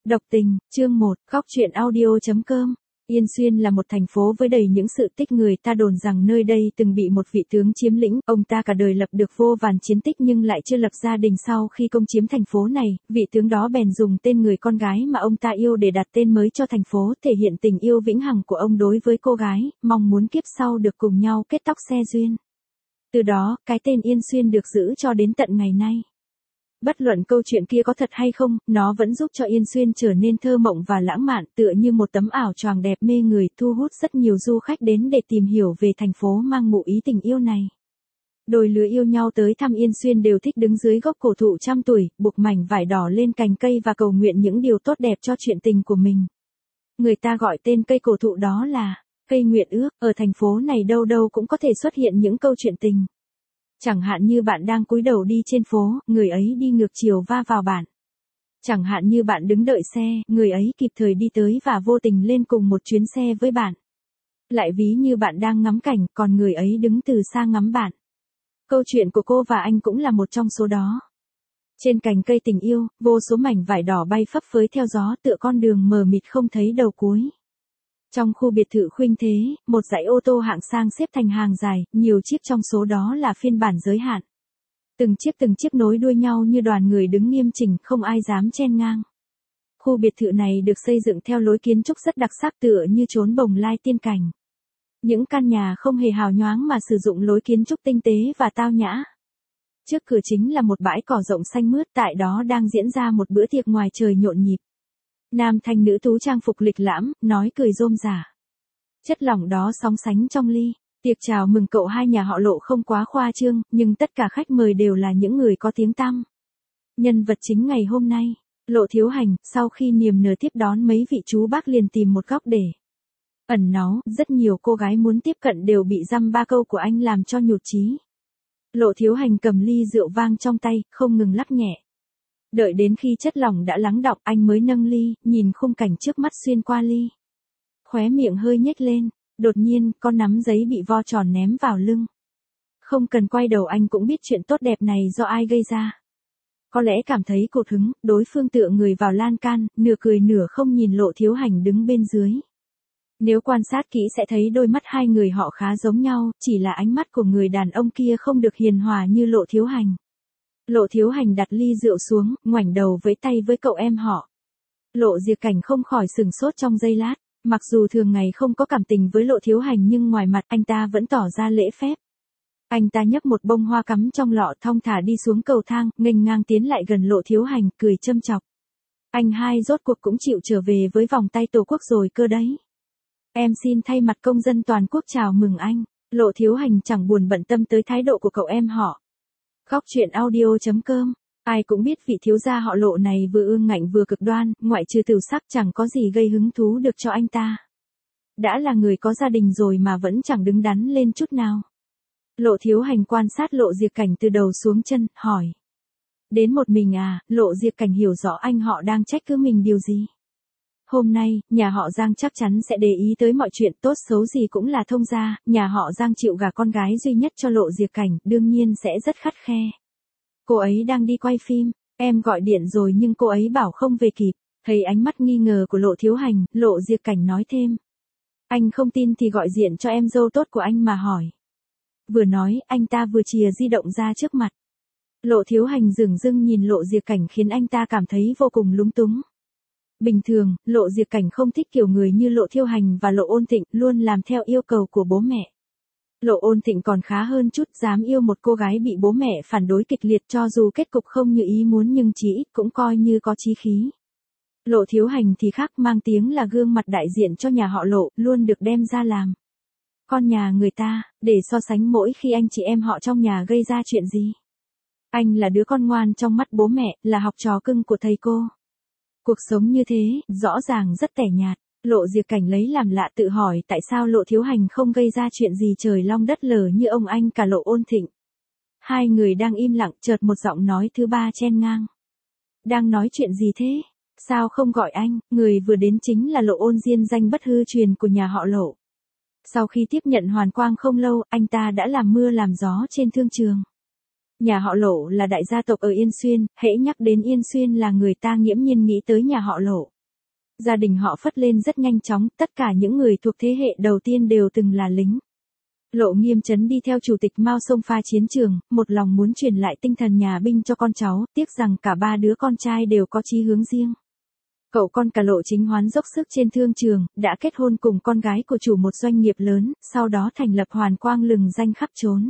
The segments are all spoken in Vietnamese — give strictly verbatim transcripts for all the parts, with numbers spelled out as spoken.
Độc tình, chương một, góc truyện audio.com. Yên Xuyên là một thành phố với đầy những sự tích, người ta đồn rằng nơi đây từng bị một vị tướng chiếm lĩnh, ông ta cả đời lập được vô vàn chiến tích nhưng lại chưa lập gia đình. Sau khi công chiếm thành phố này, vị tướng đó bèn dùng tên người con gái mà ông ta yêu để đặt tên mới cho thành phố, thể hiện tình yêu vĩnh hằng của ông đối với cô gái, mong muốn kiếp sau được cùng nhau kết tóc xe duyên. Từ đó, cái tên Yên Xuyên được giữ cho đến tận ngày nay. Bất luận câu chuyện kia có thật hay không, nó vẫn giúp cho Yên Xuyên trở nên thơ mộng và lãng mạn, tựa như một tấm ảo choàng đẹp mê người, thu hút rất nhiều du khách đến để tìm hiểu về thành phố mang ngụ ý tình yêu này. Đôi lứa yêu nhau tới thăm Yên Xuyên đều thích đứng dưới gốc cổ thụ trăm tuổi, buộc mảnh vải đỏ lên cành cây và cầu nguyện những điều tốt đẹp cho chuyện tình của mình. Người ta gọi tên cây cổ thụ đó là cây nguyện ước. Ở thành phố này đâu đâu cũng có thể xuất hiện những câu chuyện tình. Chẳng hạn như bạn đang cúi đầu đi trên phố, người ấy đi ngược chiều va vào bạn. Chẳng hạn như bạn đứng đợi xe, người ấy kịp thời đi tới và vô tình lên cùng một chuyến xe với bạn. Lại ví như bạn đang ngắm cảnh, còn người ấy đứng từ xa ngắm bạn. Câu chuyện của cô và anh cũng là một trong số đó. Trên cành cây tình yêu, vô số mảnh vải đỏ bay phấp phới theo gió, tựa con đường mờ mịt không thấy đầu cuối. Trong khu biệt thự Khuynh Thế, một dãy ô tô hạng sang xếp thành hàng dài, nhiều chiếc trong số đó là phiên bản giới hạn. Từng chiếc từng chiếc nối đuôi nhau như đoàn người đứng nghiêm chỉnh, không ai dám chen ngang. Khu biệt thự này được xây dựng theo lối kiến trúc rất đặc sắc, tựa như chốn bồng lai tiên cảnh. Những căn nhà không hề hào nhoáng mà sử dụng lối kiến trúc tinh tế và tao nhã. Trước cửa chính là một bãi cỏ rộng xanh mướt, tại đó đang diễn ra một bữa tiệc ngoài trời nhộn nhịp. Nam thanh nữ tú trang phục lịch lãm, nói cười rôm rả. Chất lỏng đó sóng sánh trong ly. Tiệc chào mừng cậu hai nhà họ Lộ không quá khoa trương, nhưng tất cả khách mời đều là những người có tiếng tăm. Nhân vật chính ngày hôm nay, Lộ Thiếu Hành, sau khi niềm nở tiếp đón mấy vị chú bác liền tìm một góc để ẩn náu. Rất nhiều cô gái muốn tiếp cận đều bị dăm ba câu của anh làm cho nhụt chí. Lộ Thiếu Hành cầm ly rượu vang trong tay, không ngừng lắc nhẹ. Đợi đến khi chất lỏng đã lắng đọng, anh mới nâng ly, nhìn khung cảnh trước mắt xuyên qua ly. Khóe miệng hơi nhếch lên, đột nhiên, con nắm giấy bị vo tròn ném vào lưng. Không cần quay đầu anh cũng biết chuyện tốt đẹp này do ai gây ra. Có lẽ cảm thấy cột hứng, đối phương tựa người vào lan can, nửa cười nửa không nhìn Lộ Thiếu Hành đứng bên dưới. Nếu quan sát kỹ sẽ thấy đôi mắt hai người họ khá giống nhau, chỉ là ánh mắt của người đàn ông kia không được hiền hòa như Lộ Thiếu Hành. Lộ Thiếu Hành đặt ly rượu xuống, ngoảnh đầu vẫy tay với cậu em họ. Lộ Diệp Cảnh không khỏi sừng sốt trong giây lát, mặc dù thường ngày không có cảm tình với Lộ Thiếu Hành nhưng ngoài mặt anh ta vẫn tỏ ra lễ phép. Anh ta nhấc một bông hoa cắm trong lọ, thong thả đi xuống cầu thang, nghênh ngang tiến lại gần Lộ Thiếu Hành, cười châm chọc. Anh hai rốt cuộc cũng chịu trở về với vòng tay Tổ quốc rồi cơ đấy. Em xin thay mặt công dân toàn quốc chào mừng anh. Lộ Thiếu Hành chẳng buồn bận tâm tới thái độ của cậu em họ. Góc truyện audio.com. Ai cũng biết vị thiếu gia họ Lộ này vừa ương ngạnh vừa cực đoan, ngoại trừ tiểu sắc chẳng có gì gây hứng thú được cho anh ta. Đã là người có gia đình rồi mà vẫn chẳng đứng đắn lên chút nào. Lộ Thiếu Hành quan sát Lộ Diệp Cảnh từ đầu xuống chân, hỏi. Đến một mình à? Lộ Diệp Cảnh hiểu rõ anh họ đang trách cứ mình điều gì. Hôm nay, nhà họ Giang chắc chắn sẽ để ý tới mọi chuyện, tốt xấu gì cũng là thông gia, nhà họ Giang chịu gả con gái duy nhất cho Lộ Diệp Cảnh, đương nhiên sẽ rất khắt khe. Cô ấy đang đi quay phim, em gọi điện rồi nhưng cô ấy bảo không về kịp. Thấy ánh mắt nghi ngờ của Lộ Thiếu Hành, Lộ Diệp Cảnh nói thêm. Anh không tin thì gọi điện cho em dâu tốt của anh mà hỏi. Vừa nói, anh ta vừa chìa di động ra trước mặt. Lộ Thiếu Hành dửng dưng nhìn Lộ Diệp Cảnh khiến anh ta cảm thấy vô cùng lúng túng. Bình thường, Lộ Diệp Cảnh không thích kiểu người như Lộ Thiếu Hành và Lộ Ôn Thịnh, luôn làm theo yêu cầu của bố mẹ. Lộ Ôn Thịnh còn khá hơn chút, dám yêu một cô gái bị bố mẹ phản đối kịch liệt, cho dù kết cục không như ý muốn nhưng chí ít cũng coi như có chí khí. Lộ Thiếu Hành thì khác, mang tiếng là gương mặt đại diện cho nhà họ Lộ, luôn được đem ra làm con nhà người ta, để so sánh mỗi khi anh chị em họ trong nhà gây ra chuyện gì. Anh là đứa con ngoan trong mắt bố mẹ, là học trò cưng của thầy cô. Cuộc sống như thế, rõ ràng rất tẻ nhạt. Lộ Diệp Cảnh lấy làm lạ tự hỏi tại sao Lộ Thiếu Hành không gây ra chuyện gì trời long đất lở như ông anh cả Lộ Ôn Thịnh. Hai người đang im lặng, chợt một giọng nói thứ ba chen ngang. Đang nói chuyện gì thế? Sao không gọi anh? Người vừa đến chính là Lộ Ôn Diên, danh bất hư truyền của nhà họ Lộ. Sau khi tiếp nhận Hoàn Quang không lâu, anh ta đã làm mưa làm gió trên thương trường. Nhà họ Lộ là đại gia tộc ở Yên Xuyên, hễ nhắc đến Yên Xuyên là người ta nghiễm nhiên nghĩ tới nhà họ Lộ. Gia đình họ phất lên rất nhanh chóng, tất cả những người thuộc thế hệ đầu tiên đều từng là lính. Lộ Nghiêm Trấn đi theo chủ tịch Mao xông pha chiến trường, một lòng muốn truyền lại tinh thần nhà binh cho con cháu, tiếc rằng cả ba đứa con trai đều có chí hướng riêng. Cậu con cả Lộ Chính Hoán dốc sức trên thương trường, đã kết hôn cùng con gái của chủ một doanh nghiệp lớn, sau đó thành lập Hoàn Quang lừng danh khắp trốn.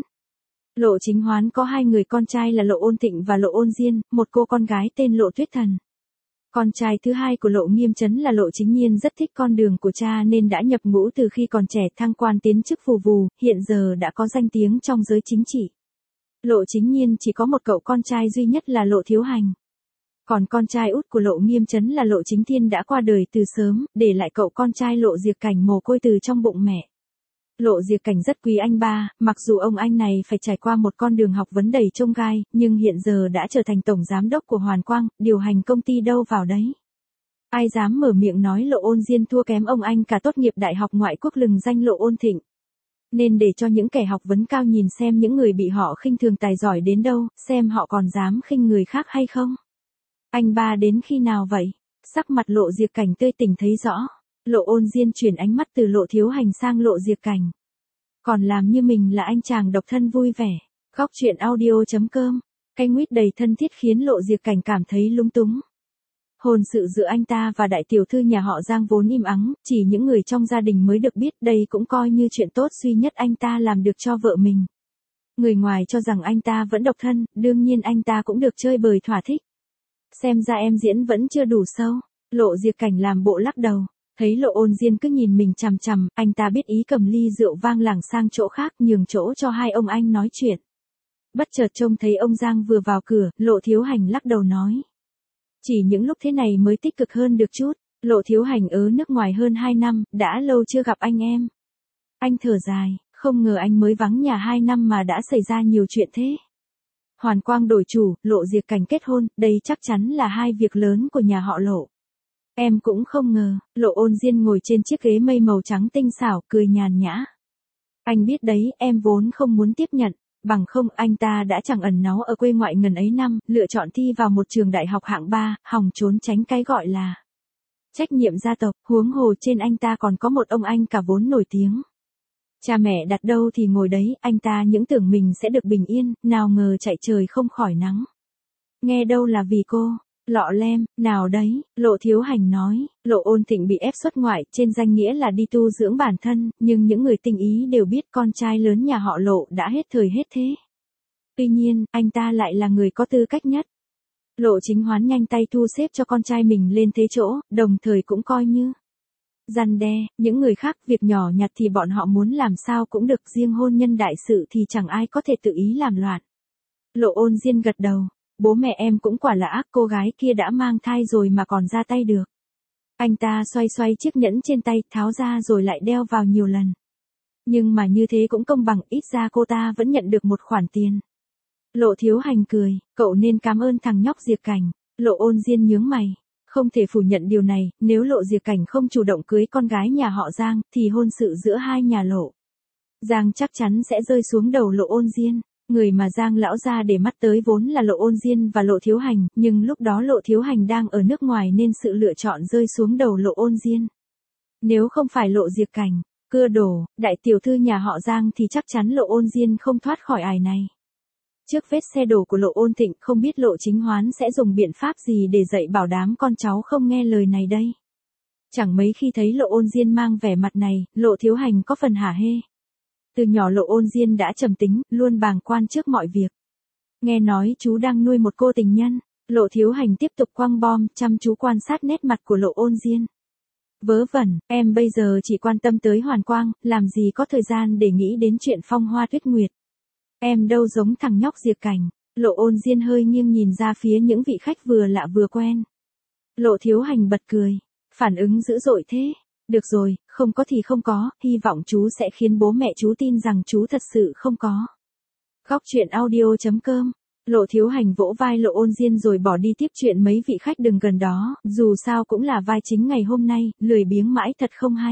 Lộ Chính Hoán có hai người con trai là Lộ Ôn Thịnh và Lộ Ôn Diên, một cô con gái tên Lộ Tuyết Thần. Con trai thứ hai của Lộ Nghiêm Trấn là Lộ Chính Nhiên rất thích con đường của cha nên đã nhập ngũ từ khi còn trẻ, thăng quan tiến chức vù vù, hiện giờ đã có danh tiếng trong giới chính trị. Lộ Chính Nhiên chỉ có một cậu con trai duy nhất là Lộ Thiếu Hành. Còn con trai út của Lộ Nghiêm Trấn là Lộ Chính Thiên đã qua đời từ sớm, để lại cậu con trai Lộ Diệp Cảnh mồ côi từ trong bụng mẹ. Lộ Diệp Cảnh rất quý anh ba, mặc dù ông anh này phải trải qua một con đường học vấn đầy chông gai, nhưng hiện giờ đã trở thành tổng giám đốc của Hoàn Quang, điều hành công ty đâu vào đấy. Ai dám mở miệng nói Lộ Ôn Diên thua kém ông anh cả tốt nghiệp đại học ngoại quốc lừng danh Lộ Ôn Thịnh. Nên để cho những kẻ học vấn cao nhìn xem những người bị họ khinh thường tài giỏi đến đâu, xem họ còn dám khinh người khác hay không. Anh ba đến khi nào vậy? Sắc mặt Lộ Diệp Cảnh tươi tỉnh thấy rõ. Lộ Ôn Diên chuyển ánh mắt từ Lộ Thiếu Hành sang Lộ Diệp Cảnh. Còn làm như mình là anh chàng độc thân vui vẻ. Góc truyện audio chấm com. Cái nguyết đầy thân thiết khiến Lộ Diệp Cảnh cảm thấy lung túng. Hôn sự giữa anh ta và đại tiểu thư nhà họ Giang vốn im ắng, chỉ những người trong gia đình mới được biết, đây cũng coi như chuyện tốt duy nhất anh ta làm được cho vợ mình. Người ngoài cho rằng anh ta vẫn độc thân, đương nhiên anh ta cũng được chơi bời thỏa thích. Xem ra em diễn vẫn chưa đủ sâu. Lộ Diệp Cảnh làm bộ lắc đầu. Thấy Lộ Ôn Diên cứ nhìn mình chằm chằm, anh ta biết ý cầm ly rượu vang lảng sang chỗ khác, nhường chỗ cho hai ông anh nói chuyện. Bất chợt trông thấy ông Giang vừa vào cửa, Lộ Thiếu Hành lắc đầu nói. Chỉ những lúc thế này mới tích cực hơn được chút. Lộ Thiếu Hành ở nước ngoài hơn hai năm, đã lâu chưa gặp anh em. Anh thở dài, không ngờ anh mới vắng nhà hai năm mà đã xảy ra nhiều chuyện thế. Hoàn Quang đổi chủ, Lộ Diệp Cảnh kết hôn, đây chắc chắn là hai việc lớn của nhà họ Lộ. Em cũng không ngờ. Lộ Ôn Diên ngồi trên chiếc ghế mây màu trắng tinh xảo, cười nhàn nhã. Anh biết đấy, em vốn không muốn tiếp nhận, bằng không anh ta đã chẳng ẩn náu ở quê ngoại ngần ấy năm, lựa chọn thi vào một trường đại học hạng ba, hòng trốn tránh cái gọi là trách nhiệm gia tộc, huống hồ trên anh ta còn có một ông anh cả vốn nổi tiếng. Cha mẹ đặt đâu thì ngồi đấy, anh ta những tưởng mình sẽ được bình yên, nào ngờ chạy trời không khỏi nắng. Nghe đâu là vì cô. Lọ lem, nào đấy, Lộ Thiếu Hành nói, Lộ Ôn Thịnh bị ép xuất ngoại, trên danh nghĩa là đi tu dưỡng bản thân, nhưng những người tinh ý đều biết con trai lớn nhà họ Lộ đã hết thời hết thế. Tuy nhiên, anh ta lại là người có tư cách nhất. Lộ Chính Hoán nhanh tay thu xếp cho con trai mình lên thế chỗ, đồng thời cũng coi như răn đe, những người khác việc nhỏ nhặt thì bọn họ muốn làm sao cũng được, riêng hôn nhân đại sự thì chẳng ai có thể tự ý làm loạn. Lộ Ôn Diên gật đầu. Bố mẹ em cũng quả là ác, cô gái kia đã mang thai rồi mà còn ra tay được. Anh ta xoay xoay chiếc nhẫn trên tay, tháo ra rồi lại đeo vào nhiều lần. Nhưng mà như thế cũng công bằng, ít ra cô ta vẫn nhận được một khoản tiền. Lộ Thiếu Hành cười, cậu nên cảm ơn thằng nhóc Diệp Cảnh. Lộ Ôn Diên nhướng mày. Không thể phủ nhận điều này, nếu Lộ Diệp Cảnh không chủ động cưới con gái nhà họ Giang, thì hôn sự giữa hai nhà Lộ Giang chắc chắn sẽ rơi xuống đầu Lộ Ôn Diên. Người mà Giang lão gia để mắt tới vốn là Lộ Ôn Diên và Lộ Thiếu Hành, nhưng lúc đó Lộ Thiếu Hành đang ở nước ngoài nên sự lựa chọn rơi xuống đầu Lộ Ôn Diên. Nếu không phải Lộ Diệp Cảnh, cưa đổ, đại tiểu thư nhà họ Giang thì chắc chắn Lộ Ôn Diên không thoát khỏi ải này. Trước vết xe đổ của Lộ Ôn Thịnh, không biết Lộ Chính Hoán sẽ dùng biện pháp gì để dạy bảo đám con cháu không nghe lời này đây. Chẳng mấy khi thấy Lộ Ôn Diên mang vẻ mặt này, Lộ Thiếu Hành có phần hả hê. Từ nhỏ Lộ Ôn Diên đã trầm tính, luôn bàng quan trước mọi việc. Nghe nói chú đang nuôi một cô tình nhân, Lộ Thiếu Hành tiếp tục quăng bom, chăm chú quan sát nét mặt của Lộ Ôn Diên. Vớ vẩn, em bây giờ chỉ quan tâm tới Hoàn Quang, làm gì có thời gian để nghĩ đến chuyện phong hoa tuyết nguyệt. Em đâu giống thằng nhóc Diệp Cảnh. Lộ Ôn Diên hơi nghiêng nhìn ra phía những vị khách vừa lạ vừa quen. Lộ Thiếu Hành bật cười, phản ứng dữ dội thế. Được rồi, không có thì không có, hy vọng chú sẽ khiến bố mẹ chú tin rằng chú thật sự không có. Góc truyện audio chấm com. Lộ Thiếu Hành vỗ vai Lộ Ôn Diên rồi bỏ đi tiếp chuyện mấy vị khách đừng gần đó, dù sao cũng là vai chính ngày hôm nay, lười biếng mãi thật không hay.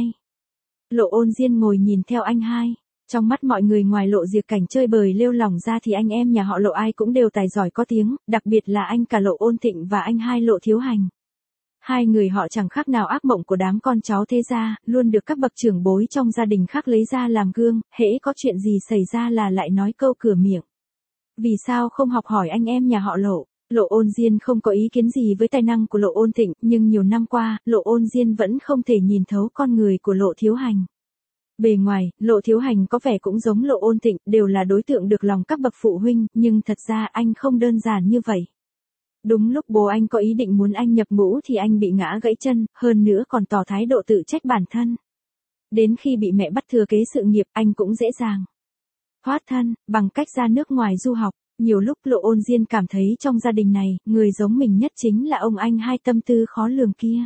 Lộ Ôn Diên ngồi nhìn theo anh hai. Trong mắt mọi người ngoài Lộ Diệp Cảnh chơi bời lêu lỏng ra thì anh em nhà họ Lộ ai cũng đều tài giỏi có tiếng, đặc biệt là anh cả Lộ Ôn Thịnh và anh hai Lộ Thiếu Hành. Hai người họ chẳng khác nào ác mộng của đám con cháu thế gia, luôn được các bậc trưởng bối trong gia đình khác lấy ra làm gương, hễ có chuyện gì xảy ra là lại nói câu cửa miệng. Vì sao không học hỏi anh em nhà họ Lộ? Lộ Ôn Diên không có ý kiến gì với tài năng của Lộ Ôn Thịnh, nhưng nhiều năm qua, Lộ Ôn Diên vẫn không thể nhìn thấu con người của Lộ Thiếu Hành. Bề ngoài, Lộ Thiếu Hành có vẻ cũng giống Lộ Ôn Thịnh, đều là đối tượng được lòng các bậc phụ huynh, nhưng thật ra anh không đơn giản như vậy. Đúng lúc bố anh có ý định muốn anh nhập ngũ thì anh bị ngã gãy chân, hơn nữa còn tỏ thái độ tự trách bản thân. Đến khi bị mẹ bắt thừa kế sự nghiệp, anh cũng dễ dàng thoát thân, bằng cách ra nước ngoài du học. Nhiều lúc Lộ Ôn Diên cảm thấy trong gia đình này, người giống mình nhất chính là ông anh hai tâm tư khó lường kia.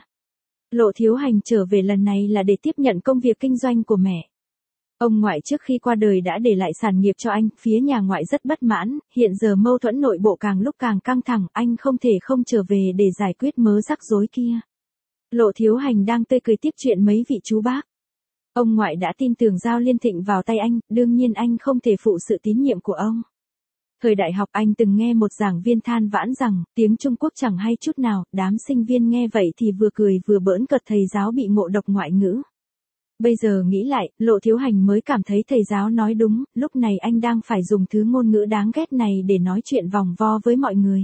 Lộ Thiếu Hành trở về lần này là để tiếp nhận công việc kinh doanh của mẹ. Ông ngoại trước khi qua đời đã để lại sản nghiệp cho anh, phía nhà ngoại rất bất mãn, hiện giờ mâu thuẫn nội bộ càng lúc càng căng thẳng, anh không thể không trở về để giải quyết mớ rắc rối kia. Lộ Thiếu Hành đang tươi cười tiếp chuyện mấy vị chú bác. Ông ngoại đã tin tưởng giao Liên Thịnh vào tay anh, đương nhiên anh không thể phụ sự tín nhiệm của ông. Thời đại học anh từng nghe một giảng viên than vãn rằng, tiếng Trung Quốc chẳng hay chút nào, đám sinh viên nghe vậy thì vừa cười vừa bỡn cợt thầy giáo bị ngộ độc ngoại ngữ. Bây giờ nghĩ lại, Lộ Thiếu Hành mới cảm thấy thầy giáo nói đúng, lúc này anh đang phải dùng thứ ngôn ngữ đáng ghét này để nói chuyện vòng vo với mọi người.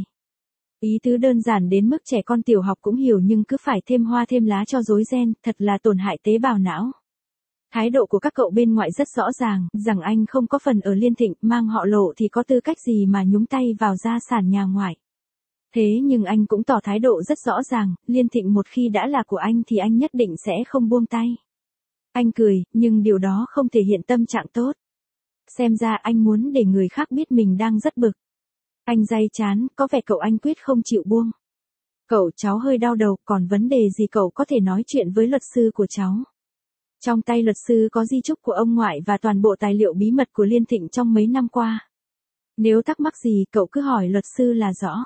Ý tứ đơn giản đến mức trẻ con tiểu học cũng hiểu nhưng cứ phải thêm hoa thêm lá cho rối ren, thật là tổn hại tế bào não. Thái độ của các cậu bên ngoại rất rõ ràng, rằng anh không có phần ở Liên Thịnh, mang họ Lộ thì có tư cách gì mà nhúng tay vào gia sản nhà ngoại. Thế nhưng anh cũng tỏ thái độ rất rõ ràng, Liên Thịnh một khi đã là của anh thì anh nhất định sẽ không buông tay. Anh cười, nhưng điều đó không thể hiện tâm trạng tốt. Xem ra anh muốn để người khác biết mình đang rất bực. Anh day chán, có vẻ cậu anh quyết không chịu buông. Cậu cháu hơi đau đầu, còn vấn đề gì cậu có thể nói chuyện với luật sư của cháu. Trong tay luật sư có di chúc của ông ngoại và toàn bộ tài liệu bí mật của Liên Thịnh trong mấy năm qua. Nếu thắc mắc gì cậu cứ hỏi luật sư là rõ.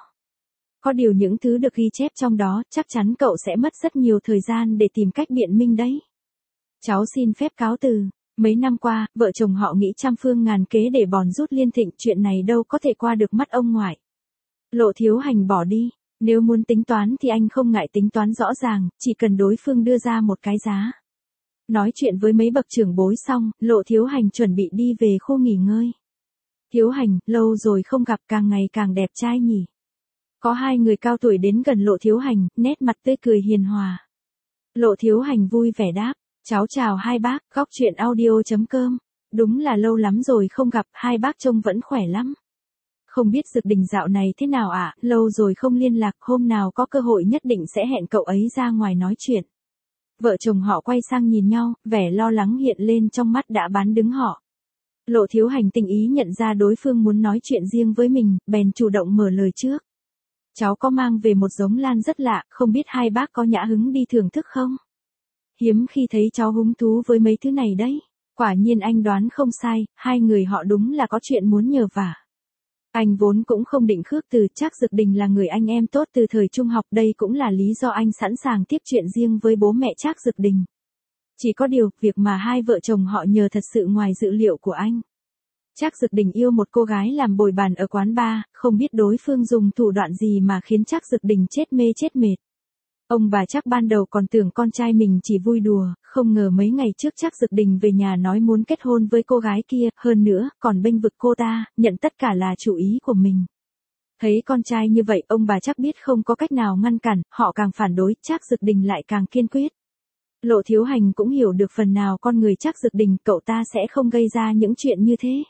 Có điều những thứ được ghi chép trong đó, chắc chắn cậu sẽ mất rất nhiều thời gian để tìm cách biện minh đấy. Cháu xin phép cáo từ. Mấy năm qua, vợ chồng họ nghĩ trăm phương ngàn kế để bòn rút Liên Thịnh, chuyện này đâu có thể qua được mắt ông ngoại. Lộ Thiếu Hành bỏ đi. Nếu muốn tính toán thì anh không ngại tính toán rõ ràng, chỉ cần đối phương đưa ra một cái giá. Nói chuyện với mấy bậc trưởng bối xong, Lộ Thiếu Hành chuẩn bị đi về khu nghỉ ngơi. Thiếu Hành, lâu rồi không gặp, càng ngày càng đẹp trai nhỉ. Có hai người cao tuổi đến gần Lộ Thiếu Hành, nét mặt tươi cười hiền hòa. Lộ Thiếu Hành vui vẻ đáp, cháu chào hai bác, góc chuyện audio chấm com. Đúng là lâu lắm rồi không gặp, hai bác trông vẫn khỏe lắm. Không biết Dực Đình dạo này thế nào ạ, à? Lâu rồi không liên lạc, hôm nào có cơ hội nhất định sẽ hẹn cậu ấy ra ngoài nói chuyện. Vợ chồng họ quay sang nhìn nhau, vẻ lo lắng hiện lên trong mắt đã bán đứng họ. Lộ Thiếu Hành tình ý nhận ra đối phương muốn nói chuyện riêng với mình, bèn chủ động mở lời trước. Cháu có mang về một giống lan rất lạ, không biết hai bác có nhã hứng đi thưởng thức không? Hiếm khi thấy cháu hứng thú với mấy thứ này đấy. Quả nhiên anh đoán không sai, hai người họ đúng là có chuyện muốn nhờ vả. Anh vốn cũng không định khước từ, Trác Dực Đình là người anh em tốt từ thời trung học, đây cũng là lý do anh sẵn sàng tiếp chuyện riêng với bố mẹ Trác Dực Đình. Chỉ có điều, việc mà hai vợ chồng họ nhờ thật sự ngoài dự liệu của anh. Trác Dực Đình yêu một cô gái làm bồi bàn ở quán bar, không biết đối phương dùng thủ đoạn gì mà khiến Trác Dực Đình chết mê chết mệt. Ông bà Trác ban đầu còn tưởng con trai mình chỉ vui đùa, không ngờ mấy ngày trước Trác Dực Đình về nhà nói muốn kết hôn với cô gái kia, hơn nữa, còn bênh vực cô ta, nhận tất cả là chủ ý của mình. Thấy con trai như vậy, ông bà Trác biết không có cách nào ngăn cản, họ càng phản đối, Trác Dực Đình lại càng kiên quyết. Lộ Thiếu Hành cũng hiểu được phần nào con người Trác Dực Đình, cậu ta sẽ không gây ra những chuyện như thế.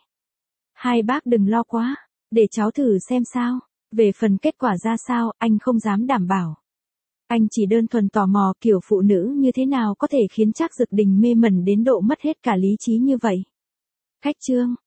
Hai bác đừng lo quá, để cháu thử xem sao, về phần kết quả ra sao, anh không dám đảm bảo. Anh chỉ đơn thuần tò mò kiểu phụ nữ như thế nào có thể khiến Trác Dực Đình mê mẩn đến độ mất hết cả lý trí như vậy. Khách trương.